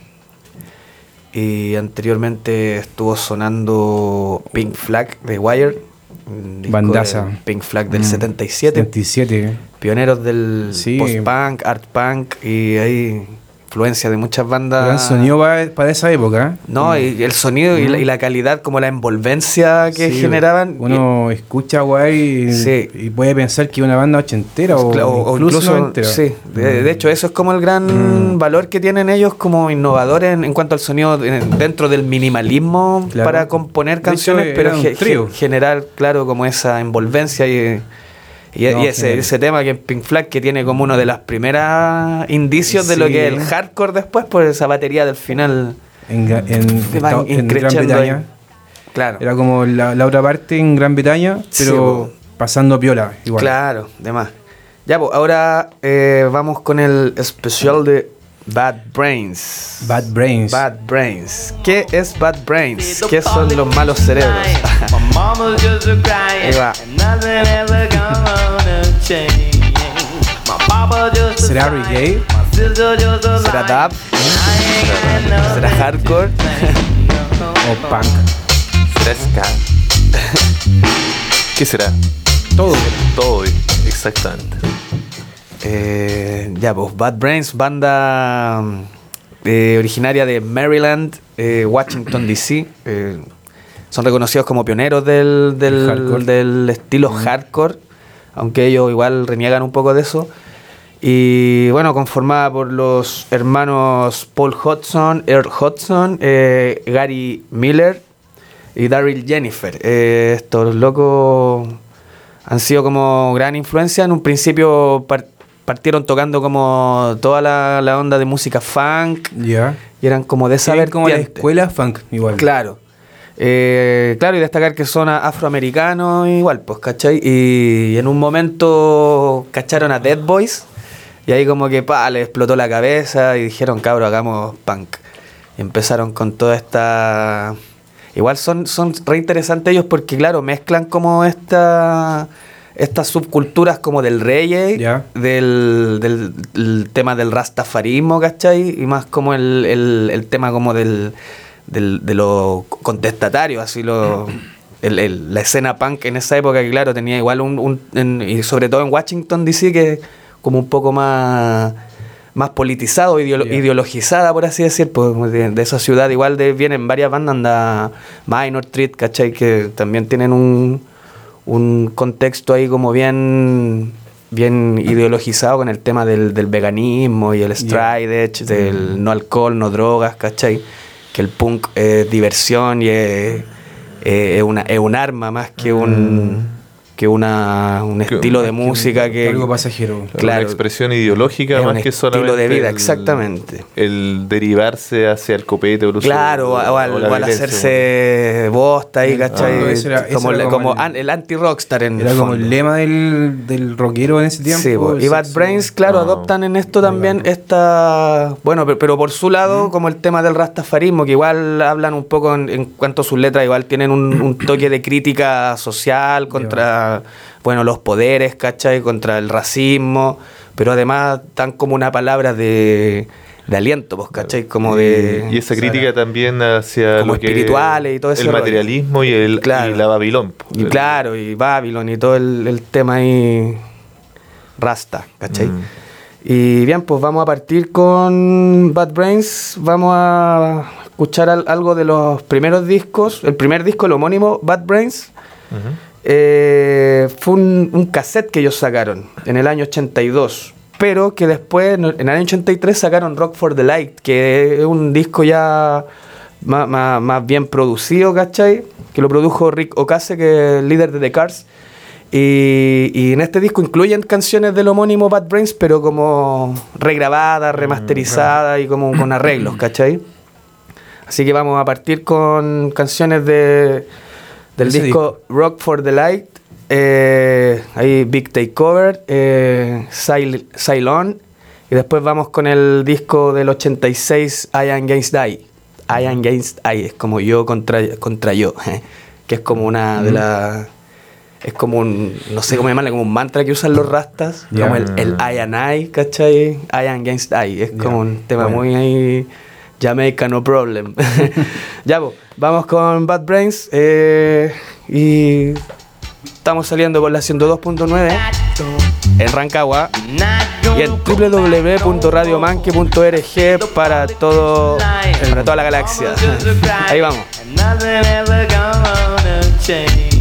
Y anteriormente estuvo sonando Pink Flag de Wire. un disco Bandaza. de Pink Flag del Mm, setenta y siete. setenta y siete. Pioneros del Sí. post-punk, art punk y hay influencia de muchas bandas. Gran sonido para, para esa época. No, y el sonido y, la, y la calidad, como la envolvencia que Sí, generaban. Uno escucha guay y, Sí. y puede pensar que es una banda ochentera o, Cla- o- o incluso, incluso, noventera. sí, de, de hecho eso es como el gran Mm. valor que tienen ellos como innovadores en, en cuanto al sonido en- dentro del minimalismo Claro. para componer De canciones, hecho, pero era un ge- trío. ge- generar, claro, como esa envolvencia y, y, No, y ese, genial. ese tema que en Pink Flag que tiene como uno de los primeros indicios de lo Sí. que es el hardcore después, por esa batería del final. En, Ga- en, Que va Estados- en Gran increciendo Bretaña. ahí. Claro. Era como la, la otra parte en Gran Bretaña, Sí, pero po. pasando piola igual. Claro, demás. Ya, pues ahora eh, vamos con el especial de Bad Brains. Bad Brains. Bad Brains. ¿Qué es Bad Brains? ¿Qué son los malos cerebros? Ahí va. ¿Será reggae? ¿Será dub? ¿Será hardcore? ¿O punk? ¿Será ska? ¿Qué será? Todo. Todo, exactamente. Eh, ya, pues Bad Brains, banda eh, originaria de Maryland, eh, Washington D C. Eh, son reconocidos como pioneros del, del, Hardcore. del estilo hardcore, aunque ellos igual reniegan un poco de eso. Y bueno, conformada por los hermanos Paul Hodgson, Earl Hodgson, eh, Gary Miller y Daryl Jennifer. Eh, estos locos han sido como gran influencia. En un principio par- partieron tocando como toda la, la onda de música funk Ya. y eran como de esa Es como la vertiente. escuela funk, igual. Claro. Eh, claro, y destacar que son a- afroamericanos igual, pues, ¿cachai? Y, en un momento cacharon a Dead Boys y ahí como que pa, les explotó la cabeza y dijeron, cabro, hagamos punk. Y empezaron con toda esta... Igual son, son re interesantes ellos porque, claro, mezclan como esta... estas subculturas como del reggae, Ya. del, del, del tema del rastafarismo, ¿cachai? Y más como el, el, el tema como del, del de lo contestatario, así lo el, el- la escena punk en esa época, que claro, tenía igual un, un en- y sobre todo en Washington D C, que como un poco más más politizado, ideolo- Ya. ideologizada, por así decir, pues de, de esa ciudad igual de, vienen varias bandas, anda Minor Threat, ¿cachai? Que también tienen un un contexto ahí como bien bien ideologizado con el tema del, del veganismo y el stride edge, del no alcohol, no drogas, ¿cachai? Que el punk es diversión y es, es, es una, es un arma más que un que una un Que- estilo de que un- música que Algo pasajero. Claro. Una expresión ideológica Es más un que estilo solamente de vida, el- exactamente. el derivarse hacia el copete o el uso- claro, o, o al, o la o al violencia, hacerse bosta ahí, ¿cachai? Ah, eso era- eso como era la- como como el- an- el anti-rockstar en Era el como el fondo. lema del, del rockero en ese tiempo. Sí, po. el y Bad sexo. Brains, claro, Ah. adoptan en esto también esta... Bueno, pero, pero por su lado, como el tema del rastafarismo, que igual hablan un poco en, en cuanto a sus letras, igual tienen un, un toque de crítica social contra, bueno, los poderes, ¿cachai? Contra el racismo, pero además dan como una palabra de, de aliento, pues, ¿cachai? Como de... Y esa crítica también hacia como lo que espirituales y todo ese el rollo. materialismo y, el, Claro. y la Babilón. po. Y El- claro, y Babylon y todo el, el tema ahí rasta, ¿cachai? Mm. Y bien, pues vamos a partir con Bad Brains. Vamos a escuchar al- algo de los primeros discos. El primer disco, el homónimo, Bad Brains, Ujú. eh, fue un, un cassette que ellos sacaron en el año ochenta y dos. Pero que después, en el año ochenta y tres, sacaron Rock for the Light, que es un disco ya más, más, más bien producido, ¿cachai? Que lo produjo Rick Ocasek, que es el líder de The Cars. Y, y en este disco incluyen canciones del homónimo Bad Brains, pero como regrabadas, remasterizadas y como con arreglos, ¿cachai? Así que vamos a partir con canciones de, del Ese disco Rock for the Light. eh, ahí Big Takeover, eh, Cy- Cylon, y después vamos con el disco del ochenta y seis, I Am Against I. I Am Against I, es como yo contra, contra yo, que es como una de las... Es como un, no sé cómo llamarle, como un mantra que usan los rastas, Yeah. como el, el I and I, ¿cachai? I am against I, es Yeah. como un tema Bueno. muy ahí, Jamaica no problem. Ya, pues, vamos con Bad Brains, eh, y estamos saliendo por la ciento dos punto nueve en Rancagua y en doble u doble u doble u punto radio manque punto org para, todo, para toda la galaxia. Ahí vamos. Nothing ever gonna change.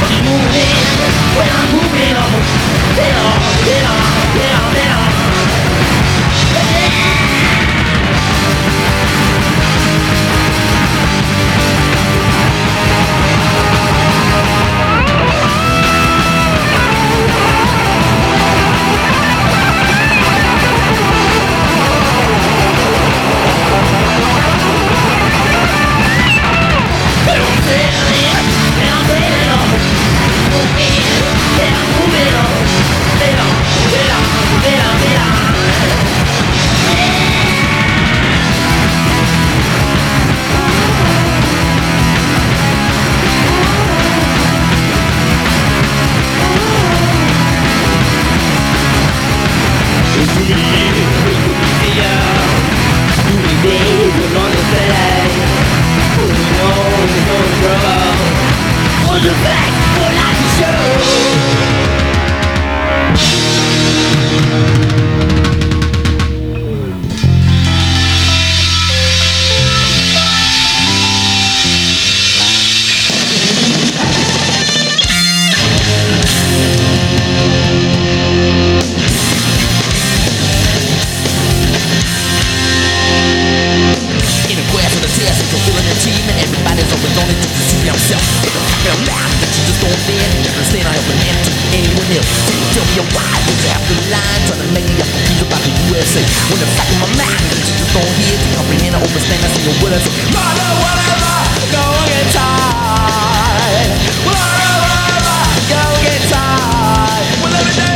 When I'm moving on, get on, get on, get on, get on. When the fact of my mind just don't hear to comprehend or understand a single word I say. Mother, whatever, go get tired. Whatever, go get tired. Well, every day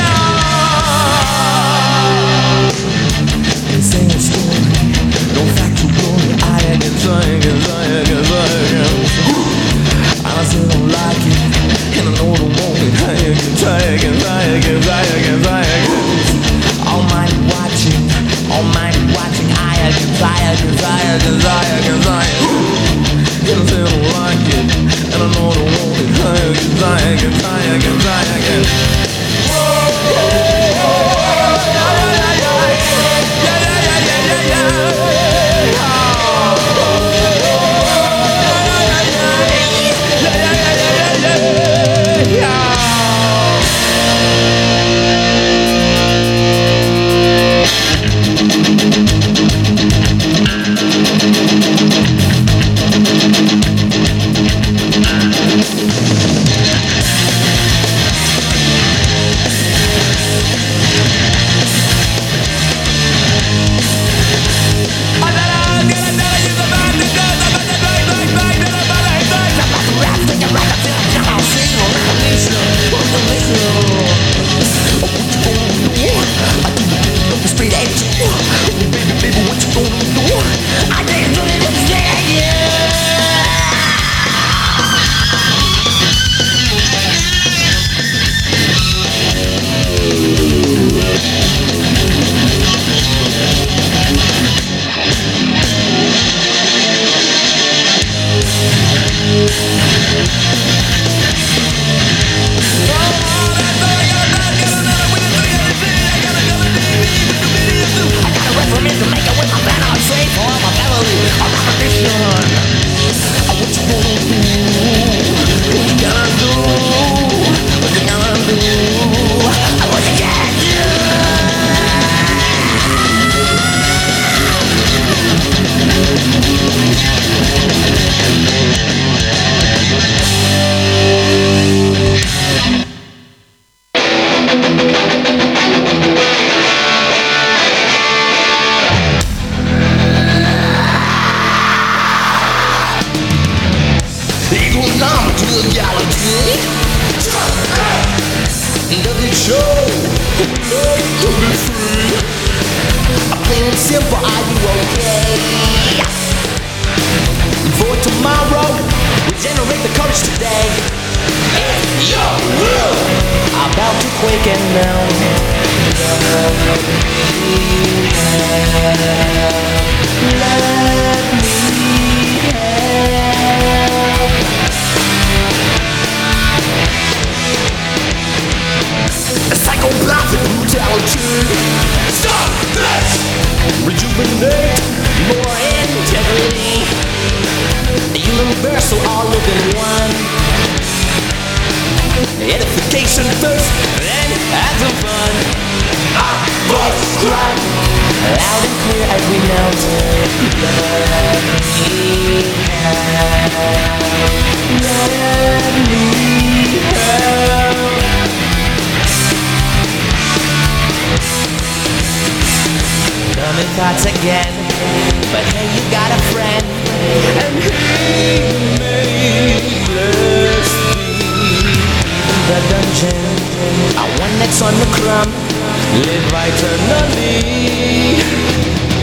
I sing a story, no factual. I can sing, can sing, can sing. And I still don't like it, and I know I don't want it. I can try, I can try, I can try, I can try, I can. Almighty watching, almighty watching. I can try, I can try, I can try, I can try. And I still don't like it, and I know I don't want it. I can try, I can try, I can try, I can. Thoughts again, but hey, you got a friend, and he may bless thee. The dungeon, a one that's on the crumb, live eternally.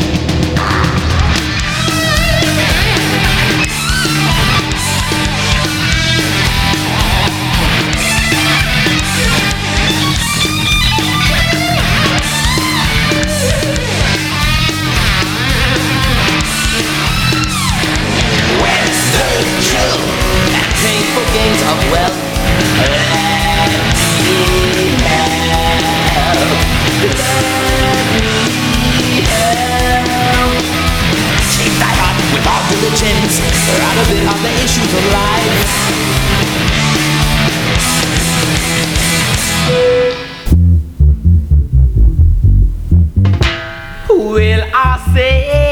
Games of wealth, let me help, let me help. Change thy heart with all diligence, out of it are the issues of life. Will I say?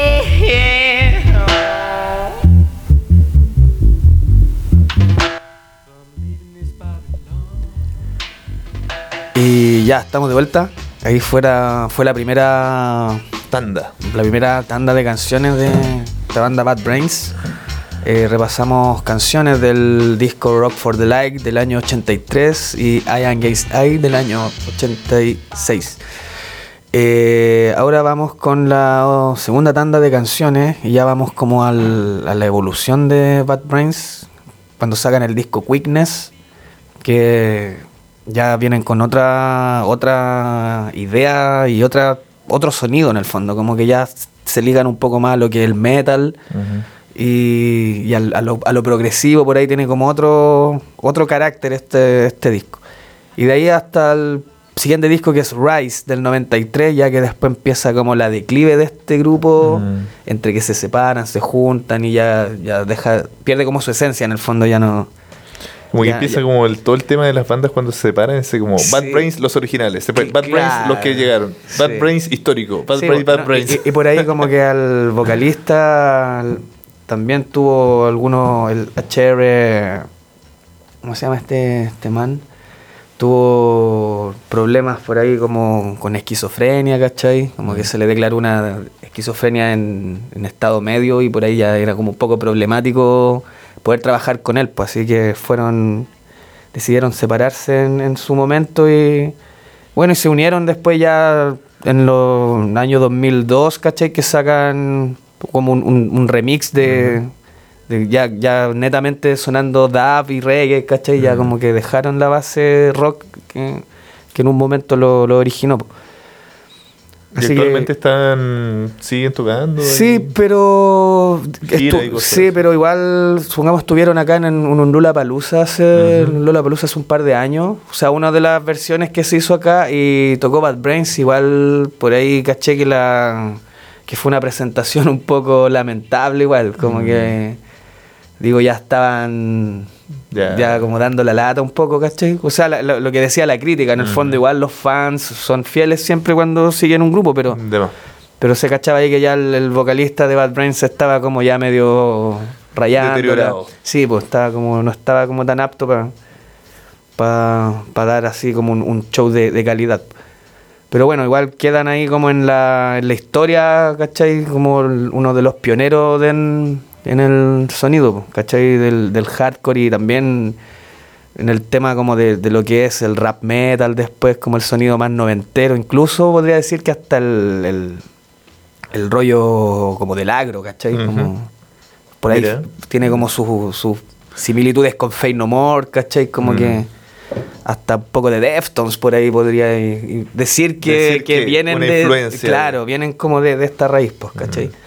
Y ya, estamos de vuelta. Ahí fuera, fue la primera tanda. La primera tanda de canciones de la banda Bad Brains. Eh, repasamos canciones del disco Rock for the Light del año ochenta y tres y Eye Against Eye del año ochenta y seis. Eh, ahora vamos con la oh, segunda tanda de canciones y ya vamos como al, a la evolución de Bad Brains cuando sacan el disco Quickness, que ya vienen con otra otra idea y otra otro sonido en el fondo, como que ya se ligan un poco más a lo que es el metal. Uh-huh. Y, y al, a, lo, a lo progresivo, por ahí tiene como otro otro carácter este, este disco. Y de ahí hasta el siguiente disco, que es Rise del noventa y tres, ya que después empieza como la declive de este grupo, mm. entre que se separan, se juntan y ya, ya deja pierde como su esencia en el fondo, ya no... Como ya, que empieza ya. como el, todo el tema de las bandas cuando se separan, ese como Sí. Bad Brains los originales, después Bad Claro. Brains los que llegaron, Bad Sí. Brains histórico, Bad Sí, Brains, Bad no, Brains. Y, y por ahí como que al vocalista también tuvo algunos, el H R, ¿cómo se llama este, este man? Tuvo problemas por ahí como con esquizofrenia, ¿cachai? Como que se le declaró una esquizofrenia en, en estado medio y por ahí ya era como un poco problemático poder trabajar con él, pues así que fueron, decidieron separarse en, en su momento y bueno, y se unieron después ya en los años dos mil dos, ¿cachai? Que sacan como un, un, un remix de, uh-huh. de ya, ya netamente sonando dub y reggae, ¿cachai? Uh-huh. Ya como que dejaron la base rock que, que en un momento lo, lo originó. ¿Y Así actualmente que, están, siguen tocando? Sí, y... pero Gira estu- sí, pero igual, supongamos, estuvieron acá en un Lollapalooza hace, uh-huh. Lollapalooza hace un par de años. O sea, una de las versiones que se hizo acá y tocó Bad Brains, igual por ahí caché que la que fue una presentación un poco lamentable igual, como uh-huh. que digo, ya estaban yeah. ya como dando la lata un poco, ¿cachai? O sea, la, lo, lo que decía la crítica, en el uh-huh. fondo igual los fans son fieles siempre cuando siguen un grupo, pero pero se cachaba ahí que ya el, el vocalista de Bad Brains estaba como ya medio rayando. Deteriorado. Sí, pues estaba como, no estaba como tan apto para pa, pa dar así como un, un show de, de calidad. Pero bueno, igual quedan ahí como en la, en la historia, ¿cachai? Como el, uno de los pioneros de en, en el sonido, ¿cachai? Del, del hardcore y también en el tema como de, de lo que es el rap metal después, como el sonido más noventero. Incluso podría decir que hasta el, el, el rollo como del agro, ¿cachai? Uh-huh. Como, por ahí Mira. tiene como sus su similitudes con Faith No More, ¿cachai? Como uh-huh. que hasta un poco de Deftones por ahí podría y, y decir que, decir que, que vienen de influencia. Claro, vienen como de, de esta raíz, pues, ¿cachai? Uh-huh.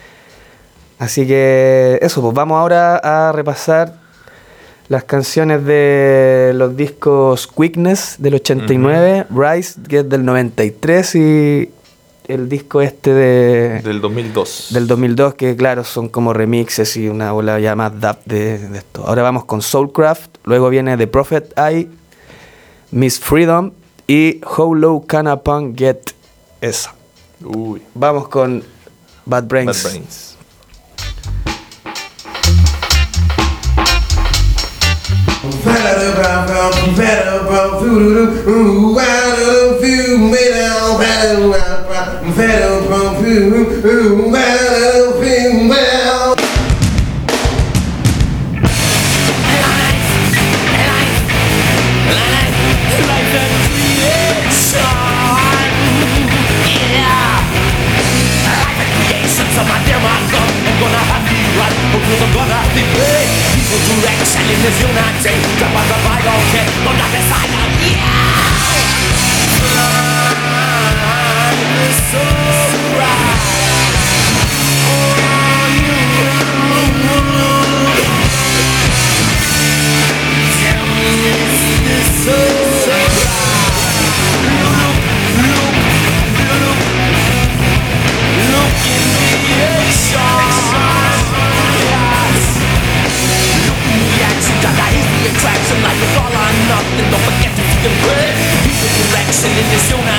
Así que eso, pues vamos ahora a repasar las canciones de los discos Quickness del ochenta y nueve, uh-huh. Rise, que es del noventa y tres, y el disco este de del dos mil dos. Del dos mil dos, que claro, son como remixes y una ola ya más dub de, de esto. Ahora vamos con Soulcraft, luego viene The Prophet Eye, Miss Freedom y How Low Can a Punk Get. Esa. Uy. Vamos con Bad Brains. Bad Brains. Direction in this zone.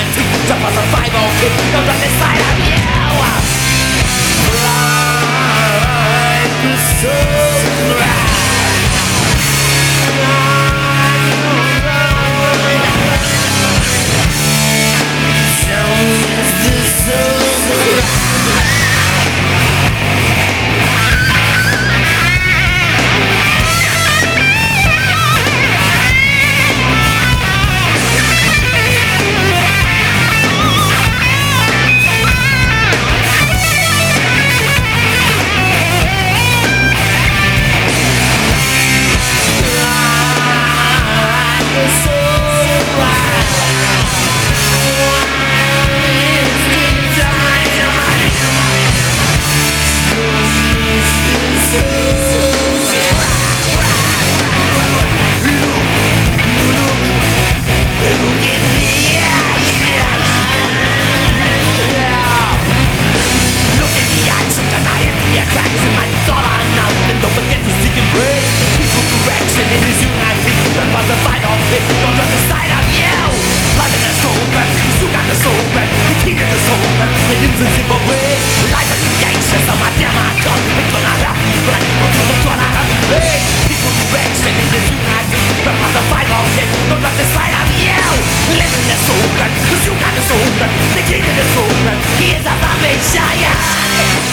senza matematica, bentonata, brani contro tonata. Hey, people who beg, sending the United, but not the fight of it, not not the side of you. Living the soul, cause you got the soul, the king of the soul, he is a big giant.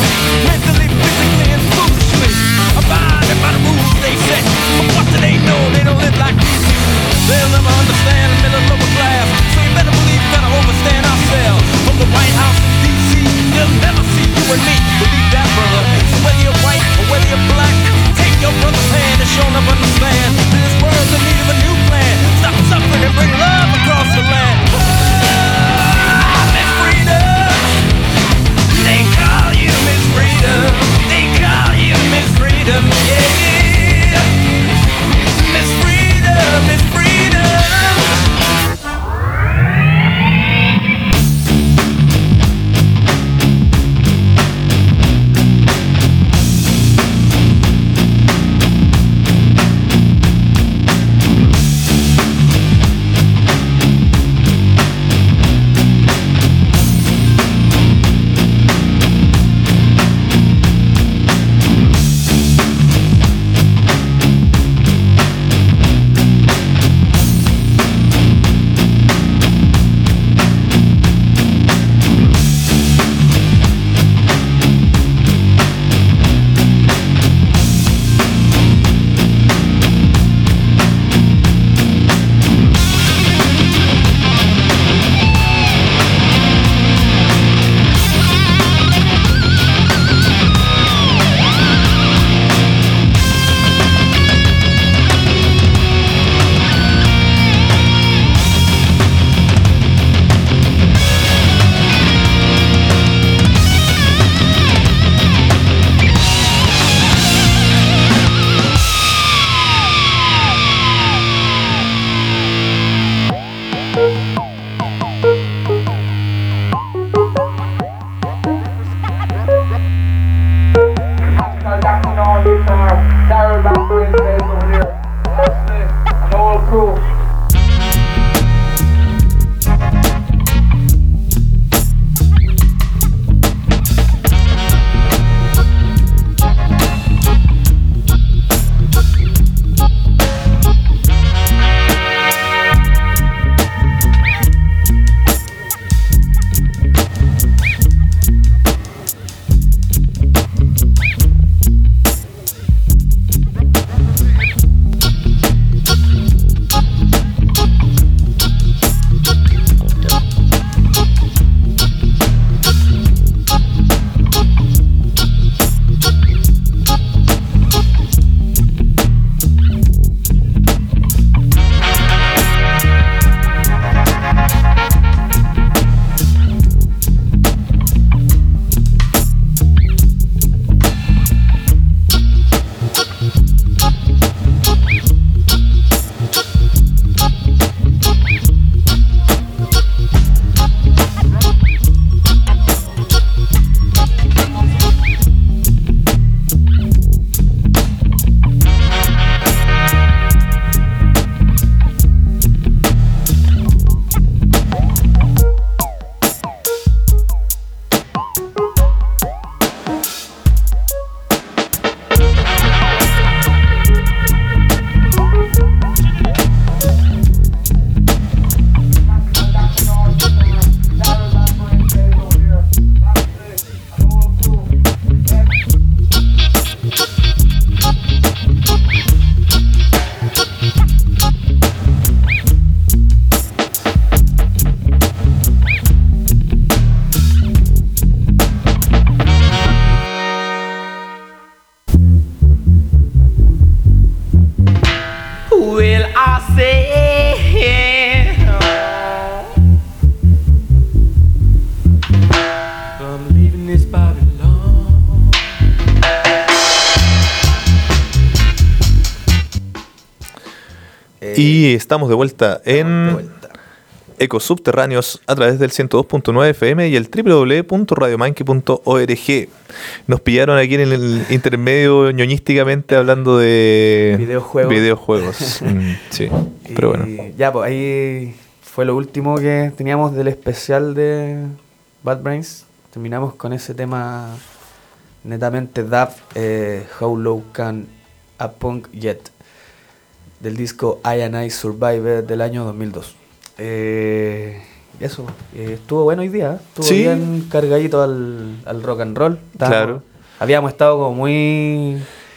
mentally, physically, and foolishly. Abiding by the rules they set. But what do they know? They don't live like we do. They'll never understand the middle lower class. So you better believe we gotta overstand ourselves. From the White House in D C, they'll never see you and me. Believe that, brother. So whether you're white or whether you're black, take your brother's hand and show them understand. This world's in need of a new plan. Stop suffering and bring love across the land. Miss Freedom, they call you Miss Freedom. They call you Miss Freedom, yeah. Miss Freedom, Miss Freedom. Y estamos de vuelta en Ecos Subterráneos a través del ciento dos punto nueve F M y el doble u doble u doble u punto radio manque punto org. Nos pillaron aquí en el intermedio ñoñísticamente hablando de videojuegos. videojuegos. mm, sí, pero bueno. Ya, pues ahí fue lo último que teníamos del especial de Bad Brains. Terminamos con ese tema netamente dub, eh, How Low Can a Punk Get, del disco I and I Survivor del año dos mil dos. Eh, eso, eh, estuvo bueno hoy día, ¿eh? Estuvo Sí. bien cargadito al, al rock and roll. Estábamos- Claro. Habíamos estado como muy...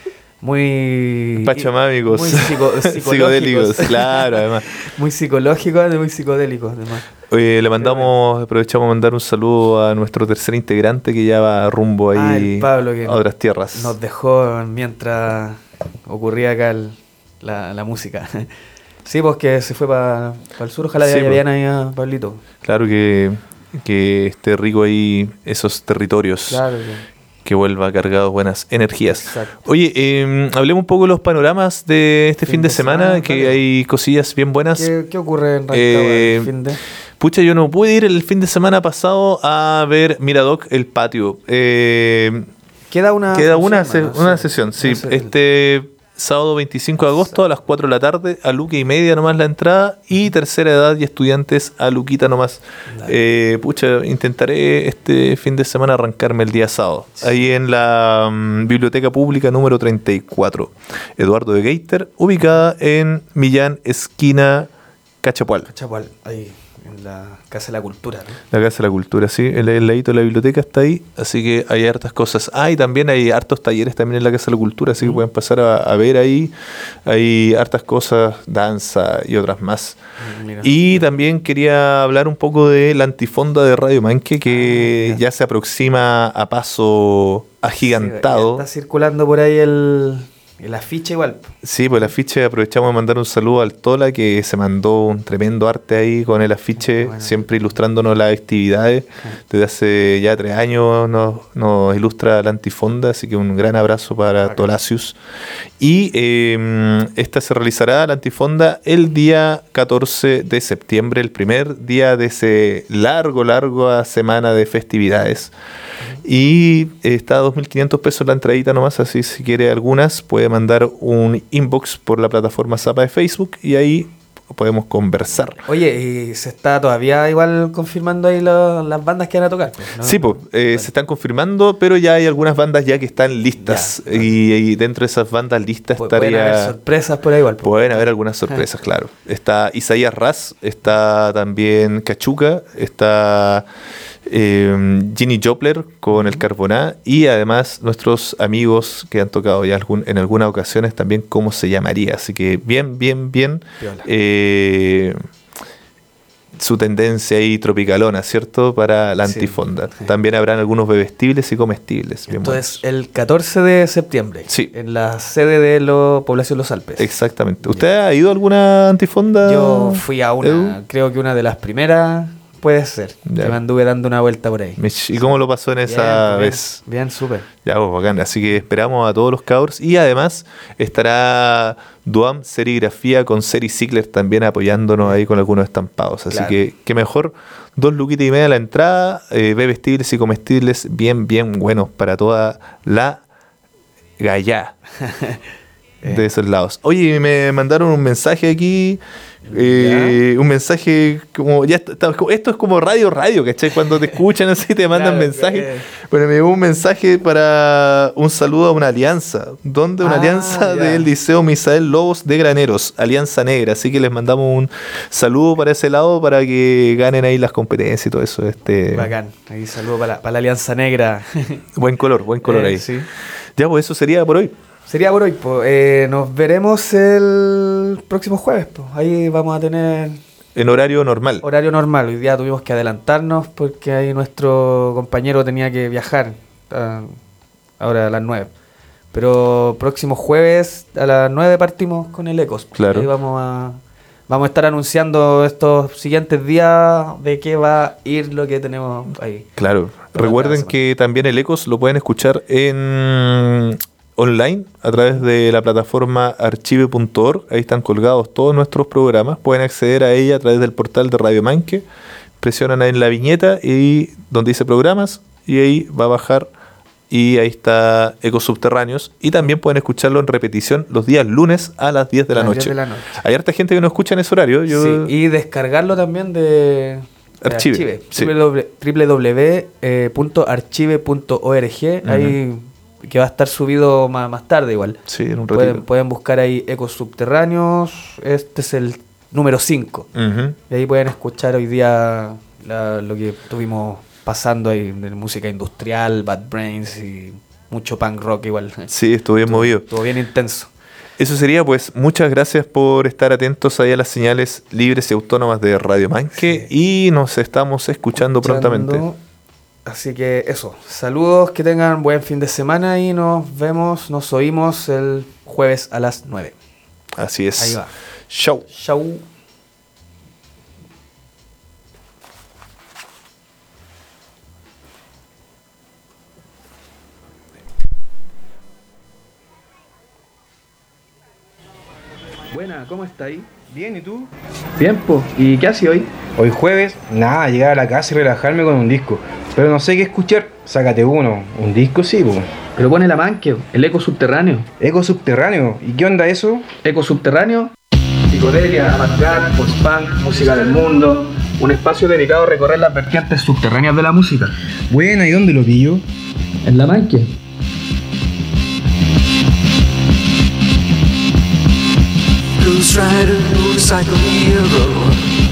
Muy... Pachamámicos. Muy psico- Psicodélicos, psicológicos. claro, además. Muy psicológicos, muy psicodélicos, además. Oye, le mandamos, aprovechamos a mandar un saludo a nuestro tercer integrante que ya va rumbo ahí Ah, el Pablo, que a otras tierras. Nos dejó mientras ocurría acá el- la, la música. Sí, pues que se fue para el sur, ojalá Sí, ya pues. vean ahí a Pablito. Claro que, que esté rico ahí esos territorios. Claro que... Que vuelva cargado de buenas energías. Exacto. Oye, eh, hablemos un poco de los panoramas de este fin, de, semana, que dale. hay cosillas bien buenas. ¿Qué, qué ocurre en Rancagua Eh, el fin de? Pucha, yo no pude ir el fin de semana pasado a ver Miradoc El Patio. Eh, Queda una queda función una, más, se- ¿no? una Sí. sesión, sí. No sé. Este sábado veinticinco de agosto a las cuatro de la tarde, a luca y media nomás la entrada, y tercera edad y estudiantes a luquita nomás. Eh, pucha, intentaré este fin de semana arrancarme el día sábado. Ahí en la mm, Biblioteca Pública número treinta y cuatro, Eduardo de Gaiter, ubicada en Millán, esquina Cachapual. Chapual, ahí en la Casa de la Cultura, ¿no? La Casa de la Cultura, sí. El, el ladito de la biblioteca está ahí, así que hay hartas cosas. Ah, y también hay hartos talleres también en la Casa de la Cultura, así que pueden pasar a, a ver ahí. Hay hartas cosas, danza y otras más. Mira. Y también quería hablar un poco de la antifonda de Radio Manque, que Ah, ya. ya se aproxima a paso agigantado. Sí, ya está circulando por ahí el, el afiche igual. Sí, pues el afiche, aprovechamos de mandar un saludo al Tola, que se mandó un tremendo arte ahí con el afiche, Bueno. siempre ilustrándonos las actividades. Desde hace ya tres años nos, nos ilustra la antifonda, así que un gran abrazo para Bacán. Tolacius. Y eh, esta se realizará, la antifonda, el día catorce de septiembre, el primer día de ese largo, largo semana de festividades. Y eh, está a dos mil quinientos pesos la entradita nomás, así si quiere algunas puede mandar un inbox por la plataforma Zapa de Facebook y ahí podemos conversar. Oye, y se está todavía igual confirmando ahí lo- las bandas que van a tocar, pues, ¿no? Sí, pues, eh, se están confirmando, pero ya hay algunas bandas ya que están listas. Ya. Y, y dentro de esas bandas listas Pu- Pueden haber estaría... sorpresas por ahí igual. pues. Pueden haber algunas sorpresas, claro. Está Isaías Raz, está también Cachuca, está eh, Ginny Jopler con el Carboná y además nuestros amigos que han tocado ya algún, en algunas ocasiones también cómo se llamaría. Así que bien, bien, bien. Piola. eh, su tendencia ahí tropicalona, ¿cierto? Para la Sí. antifonda. También habrán algunos bebestibles y comestibles. Bien Entonces, el catorce de septiembre, Sí. en la sede de la población Los Alpes. buenos. Exactamente. ¿Usted ha ido a alguna antifonda? Yo fui a una, Edu? creo que una de las primeras puede ser. Ya. Que me anduve dando una vuelta por ahí. Mich, ¿y cómo lo pasó en esa Bien, vez? Bien, bien, súper. Ya, pues bacán. Así que esperamos a todos los cabros. Y además estará Duam Serigrafía con Seri Ziegler también apoyándonos ahí con algunos estampados. Así Claro. que, que mejor, dos luquitas y media a la entrada, eh, bebestibles y comestibles bien, bien buenos para toda la gallá de esos lados. Oye, me mandaron un mensaje aquí. eh, un mensaje como ya está- está- esto es como radio radio, ¿cachai? Cuando te escuchan así te mandan Claro, mensajes. eh. Bueno, me llegó un mensaje para un saludo a una alianza. ¿Dónde? Una Ah, alianza ya. del Liceo Misael Lobos de Graneros, Alianza Negra. Así que les mandamos un saludo para ese lado para que ganen ahí las competencias y todo eso. Este Bacán. Ahí saludo para la, para la Alianza Negra. buen color, buen color Eh, ahí. sí. Ya, pues eso sería por hoy. Sería por hoy, pues. Eh, nos veremos el próximo jueves, pues. Ahí vamos a tener En horario normal. horario normal. Hoy día tuvimos que adelantarnos porque ahí nuestro compañero tenía que viajar. ah, ahora a las nueve. Pero próximo jueves a las nueve partimos con el Ecos. Claro. Ahí vamos a, vamos a estar anunciando estos siguientes días de qué va a ir lo que tenemos ahí. Claro. Para Recuerden cada que también el Ecos lo pueden escuchar en online a través de la plataforma archive punto org. Ahí están colgados todos nuestros programas. Pueden acceder a ella a través del portal de Radio Manque. Presionan ahí en la viñeta y donde dice programas y ahí va a bajar y ahí está Ecos Subterráneos. Y también pueden escucharlo en repetición los días lunes a las diez de la A las noche. diez de la noche. Hay harta gente que no escucha en ese horario. Yo... Sí, y descargarlo también de, de Archive, sí. w w w punto archive punto org. Ahí que va a estar subido más, más tarde igual. Sí, en un ratito. Pueden, pueden buscar ahí Ecos Subterráneos. Este es el número cinco. Ujú. Y ahí pueden escuchar hoy día la- lo que estuvimos pasando ahí de música industrial, Bad Brains y mucho punk rock igual. Sí, estuvo bien movido. Estuvo bien intenso. Eso sería, pues, muchas gracias por estar atentos ahí a las señales libres y autónomas de Radio Manque y nos estamos escuchando, prontamente. Escuchando. Así que eso, saludos, que tengan buen fin de semana y nos vemos, nos oímos el jueves a las nueve. Así es. Ahí va. Chau. Chau. Buena, ¿cómo está ahí? Bien, ¿y tú? Bien, pues. ¿Y qué haces hoy? Hoy jueves, nada, llegar a la casa y relajarme con un disco. Pero no sé qué escuchar, sácate uno. Un disco sí, pues. Pero pone la manque, el eco subterráneo. Eco subterráneo, ¿y qué onda eso? Eco subterráneo, psicodelia, avant-garde, post-punk, música del mundo. Un espacio dedicado a recorrer las vertientes subterráneas de la música. Buena, ¿y dónde lo pillo? En la manque. Ghost Rider, motorcycle hero.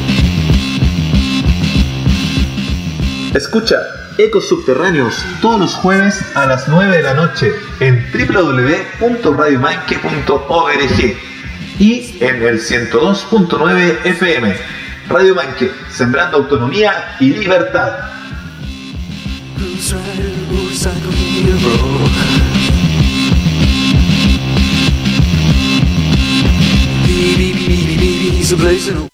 Escucha Ecos Subterráneos todos los jueves a las nueve de la noche en doble u doble u doble u punto radio manque punto org y en el ciento dos punto nueve F M. Radio Manque, sembrando autonomía y libertad. Ghost Rider, motorcycle hero. Beep, beep, beep, beep, beep, he's a blazing.